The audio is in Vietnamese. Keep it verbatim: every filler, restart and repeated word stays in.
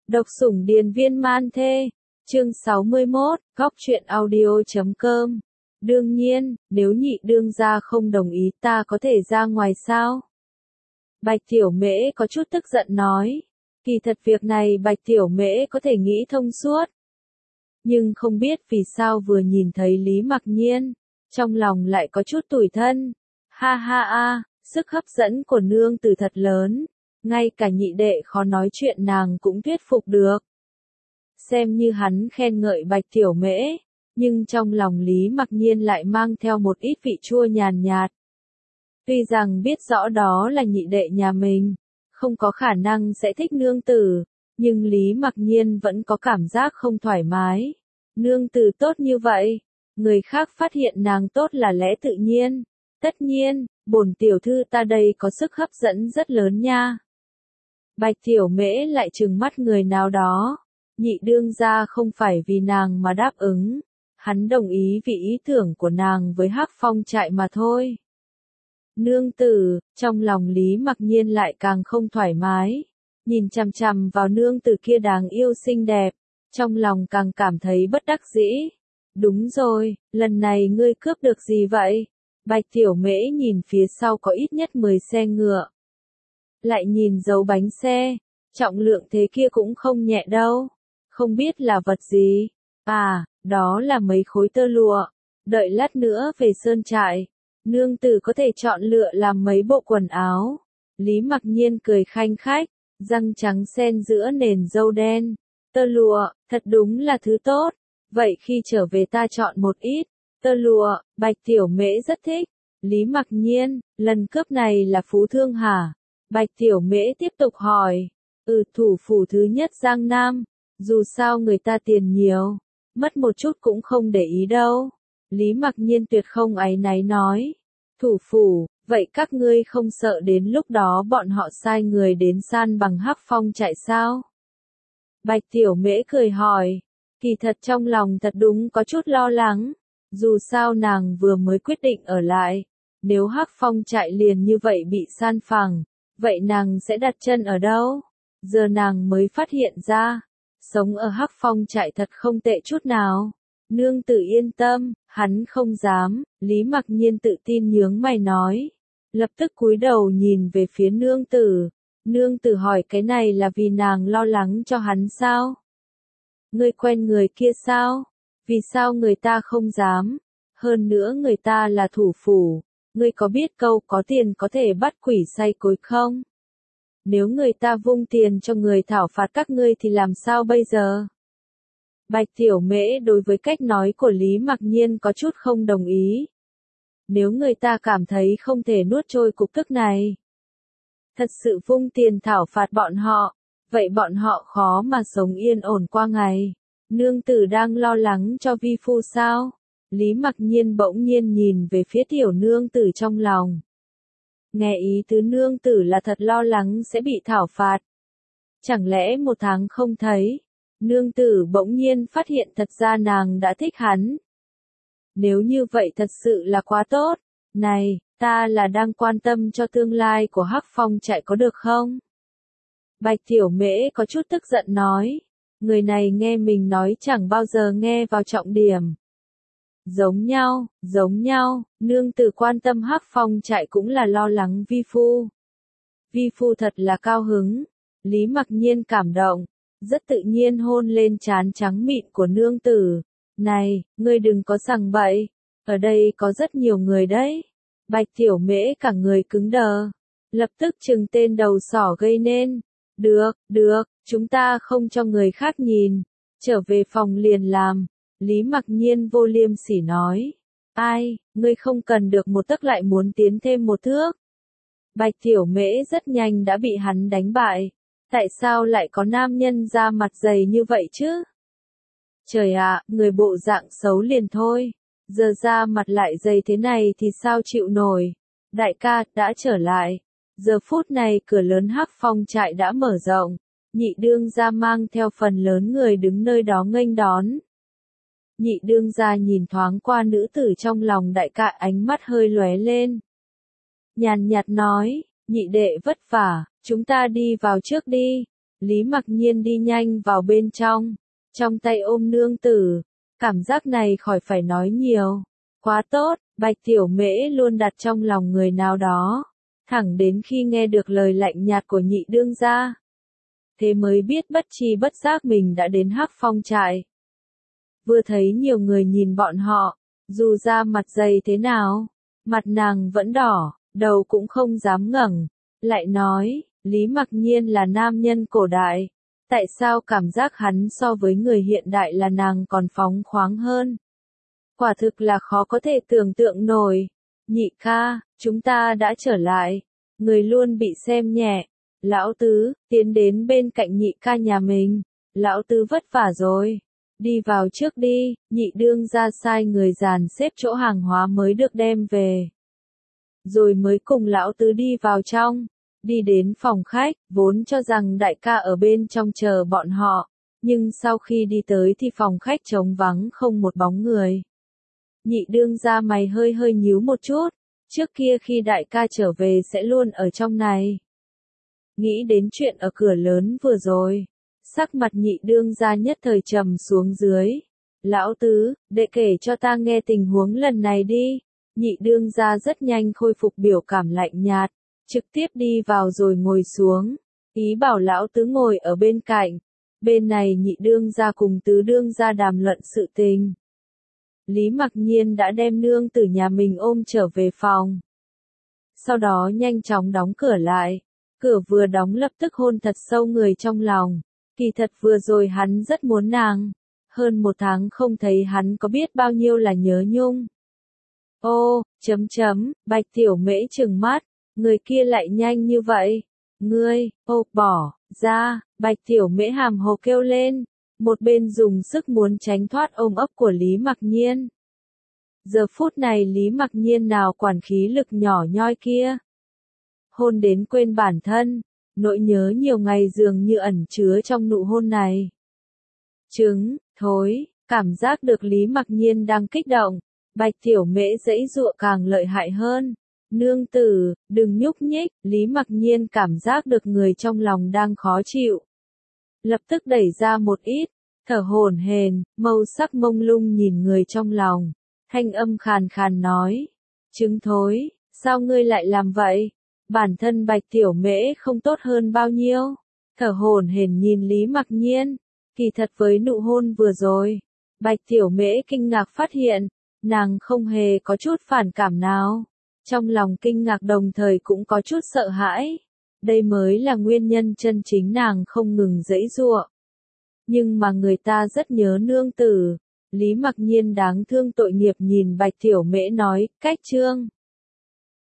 Độc sủng điền viên man thê, chương sáu mươi mốt, góc truyện audio chấm com. Đương nhiên, nếu nhị đương gia không đồng ý ta có thể ra ngoài sao? Bạch Tiểu Mễ có chút tức giận nói. Kỳ thật việc này Bạch Tiểu Mễ có thể nghĩ thông suốt. Nhưng không biết vì sao vừa nhìn thấy Lý Mặc Nhiên, trong lòng lại có chút tủi thân. Ha ha a, sức hấp dẫn của nương tử thật lớn. Ngay cả nhị đệ khó nói chuyện nàng cũng thuyết phục được. Xem như hắn khen ngợi Bạch Tiểu Mễ, nhưng trong lòng Lý Mặc Nhiên lại mang theo một ít vị chua nhàn nhạt. Tuy rằng biết rõ đó là nhị đệ nhà mình, không có khả năng sẽ thích nương tử, nhưng Lý Mặc Nhiên vẫn có cảm giác không thoải mái. Nương tử tốt như vậy, người khác phát hiện nàng tốt là lẽ tự nhiên. Tất nhiên, bổn tiểu thư ta đây có sức hấp dẫn rất lớn nha. Bạch Tiểu Mễ lại trừng mắt người nào đó. Nhị đương gia không phải vì nàng mà đáp ứng. Hắn đồng ý vì ý tưởng của nàng với Hắc Phong trại mà thôi. Nương tử, trong lòng Lý Mặc Nhiên lại càng không thoải mái. Nhìn chằm chằm vào nương tử kia đáng yêu xinh đẹp. Trong lòng càng cảm thấy bất đắc dĩ. Đúng rồi, lần này ngươi cướp được gì vậy? Bạch Tiểu Mễ nhìn phía sau có ít nhất mười xe ngựa. Lại nhìn dấu bánh xe, trọng lượng thế kia cũng không nhẹ đâu. Không biết là vật gì. À, đó là mấy khối tơ lụa. Đợi lát nữa về sơn trại, nương tử có thể chọn lựa làm mấy bộ quần áo. Lý Mặc Nhiên cười khanh khách, răng trắng xen giữa nền râu đen. Tơ lụa, thật đúng là thứ tốt. Vậy khi trở về ta chọn một ít. Tơ lụa, Bạch Tiểu Mễ rất thích. Lý Mặc Nhiên, lần cướp này là phú thương hả? Bạch Tiểu Mễ tiếp tục hỏi. Ừ, thủ phủ thứ nhất Giang Nam. Dù sao người ta tiền nhiều, mất một chút cũng không để ý đâu. Lý Mặc Nhiên tuyệt không áy náy nói. Thủ phủ, vậy các ngươi không sợ đến lúc đó bọn họ sai người đến san bằng Hắc Phong trại sao? Bạch Tiểu Mễ cười hỏi. Kỳ thật trong lòng thật đúng có chút lo lắng. Dù sao nàng vừa mới quyết định ở lại. Nếu Hắc Phong trại liền như vậy bị san phẳng, vậy nàng sẽ đặt chân ở đâu? Giờ nàng mới phát hiện ra. Sống ở Hắc Phong trại thật không tệ chút nào. Nương tử yên tâm, hắn không dám. Lý Mặc Nhiên tự tin nhướng mày nói. Lập tức cúi đầu nhìn về phía nương tử. Nương tử hỏi cái này là vì nàng lo lắng cho hắn sao? Ngươi quen người kia sao? Vì sao người ta không dám? Hơn nữa người ta là thủ phủ. Ngươi có biết câu có tiền có thể bắt quỷ say cối không? Nếu người ta vung tiền cho người thảo phạt các ngươi thì làm sao bây giờ? Bạch Tiểu Mễ đối với cách nói của Lý Mặc Nhiên có chút không đồng ý. Nếu người ta cảm thấy không thể nuốt trôi cục tức này, thật sự vung tiền thảo phạt bọn họ, vậy bọn họ khó mà sống yên ổn qua ngày. Nương tử đang lo lắng cho vi phu sao? Lý Mặc Nhiên bỗng nhiên nhìn về phía tiểu nương tử trong lòng. Nghe ý tứ nương tử là thật lo lắng sẽ bị thảo phạt. Chẳng lẽ một tháng không thấy, nương tử bỗng nhiên phát hiện thật ra nàng đã thích hắn. Nếu như vậy thật sự là quá tốt. Này, ta là đang quan tâm cho tương lai của Hắc Phong trại có được không? Bạch Tiểu Mễ có chút tức giận nói. Người này nghe mình nói chẳng bao giờ nghe vào trọng điểm. Giống nhau, giống nhau, nương tử quan tâm Hắc Phong trại cũng là lo lắng vi phu. Vi phu thật là cao hứng. Lý Mặc Nhiên cảm động, rất tự nhiên hôn lên trán trắng mịn của nương tử. Này, ngươi đừng có sằng bậy, ở đây có rất nhiều người đấy. Bạch Tiểu Mễ cả người cứng đờ, lập tức trừng tên đầu sỏ gây nên. Được, được, chúng ta không cho người khác nhìn, trở về phòng liền làm. Lý Mặc Nhiên vô liêm sỉ nói. Ai, ngươi không cần được một tấc lại muốn tiến thêm một thước. Bạch Tiểu Mễ rất nhanh đã bị hắn đánh bại. Tại sao lại có nam nhân da mặt dày như vậy chứ? Trời ạ, người bộ dạng xấu liền thôi. Giờ da mặt lại dày thế này thì sao chịu nổi. Đại ca, đã trở lại. Giờ phút này cửa lớn Hắc Phong trại đã mở rộng. Nhị đương gia mang theo phần lớn người đứng nơi đó nghênh đón. Nhị đương gia nhìn thoáng qua nữ tử trong lòng đại ca, ánh mắt hơi lóe lên. Nhàn nhạt nói, nhị đệ vất vả, chúng ta đi vào trước đi. Lý Mặc Nhiên đi nhanh vào bên trong, trong tay ôm nương tử, cảm giác này khỏi phải nói nhiều. Quá tốt, Bạch Tiểu Mễ luôn đặt trong lòng người nào đó, thẳng đến khi nghe được lời lạnh nhạt của nhị đương gia. Thế mới biết bất tri bất giác mình đã đến Hắc Phong trại. Vừa thấy nhiều người nhìn bọn họ, dù da mặt dày thế nào, mặt nàng vẫn đỏ, đầu cũng không dám ngẩng, lại nói, Lý Mặc Nhiên là nam nhân cổ đại, tại sao cảm giác hắn so với người hiện đại là nàng còn phóng khoáng hơn? Quả thực là khó có thể tưởng tượng nổi. Nhị ca, chúng ta đã trở lại, người luôn bị xem nhẹ. Lão tứ, tiến đến bên cạnh nhị ca nhà mình, lão tứ vất vả rồi. Đi vào trước đi, nhị đương ra sai người dàn xếp chỗ hàng hóa mới được đem về. Rồi mới cùng lão tứ đi vào trong, đi đến phòng khách, vốn cho rằng đại ca ở bên trong chờ bọn họ, nhưng sau khi đi tới thì phòng khách trống vắng không một bóng người. Nhị đương ra mày hơi hơi nhíu một chút, trước kia khi đại ca trở về sẽ luôn ở trong này. Nghĩ đến chuyện ở cửa lớn vừa rồi, sắc mặt nhị đương ra nhất thời trầm xuống dưới. Lão tứ, đệ kể cho ta nghe tình huống lần này đi. Nhị đương ra rất nhanh khôi phục biểu cảm lạnh nhạt, trực tiếp đi vào rồi ngồi xuống, ý bảo lão tứ ngồi ở bên cạnh. Bên này nhị đương ra cùng tứ đương ra đàm luận sự tình. Lý Mặc Nhiên đã đem nương tử nhà mình ôm trở về phòng. Sau đó nhanh chóng đóng cửa lại. Cửa vừa đóng lập tức hôn thật sâu người trong lòng. Kỳ thật vừa rồi hắn rất muốn nàng. Hơn một tháng không thấy hắn có biết bao nhiêu là nhớ nhung. Ô, chấm chấm, Bạch Tiểu Mễ trừng mắt. Người kia lại nhanh như vậy. Ngươi, ô, bỏ, ra, Bạch Tiểu Mễ hàm hồ kêu lên. Một bên dùng sức muốn tránh thoát ôm ấp của Lý Mặc Nhiên. Giờ phút này Lý Mặc Nhiên nào quản khí lực nhỏ nhoi kia. Hôn đến quên bản thân, nỗi nhớ nhiều ngày dường như ẩn chứa trong nụ hôn này. Trứng, thối, cảm giác được Lý Mặc Nhiên đang kích động, Bạch Tiểu Mễ giãy giụa càng lợi hại hơn. Nương tử, đừng nhúc nhích, Lý Mặc Nhiên cảm giác được người trong lòng đang khó chịu. Lập tức đẩy ra một ít, thở hổn hển, màu sắc mông lung nhìn người trong lòng, thanh âm khàn khàn nói, trứng thối, sao ngươi lại làm vậy? Bản thân Bạch Tiểu Mễ không tốt hơn bao nhiêu, thở hổn hển nhìn Lý Mặc Nhiên, kỳ thật với nụ hôn vừa rồi, Bạch Tiểu Mễ kinh ngạc phát hiện, nàng không hề có chút phản cảm nào, trong lòng kinh ngạc đồng thời cũng có chút sợ hãi. Đây mới là nguyên nhân chân chính nàng không ngừng giãy giụa. Nhưng mà người ta rất nhớ nương tử. Lý Mặc Nhiên đáng thương tội nghiệp nhìn Bạch Tiểu Mễ nói, cách trương.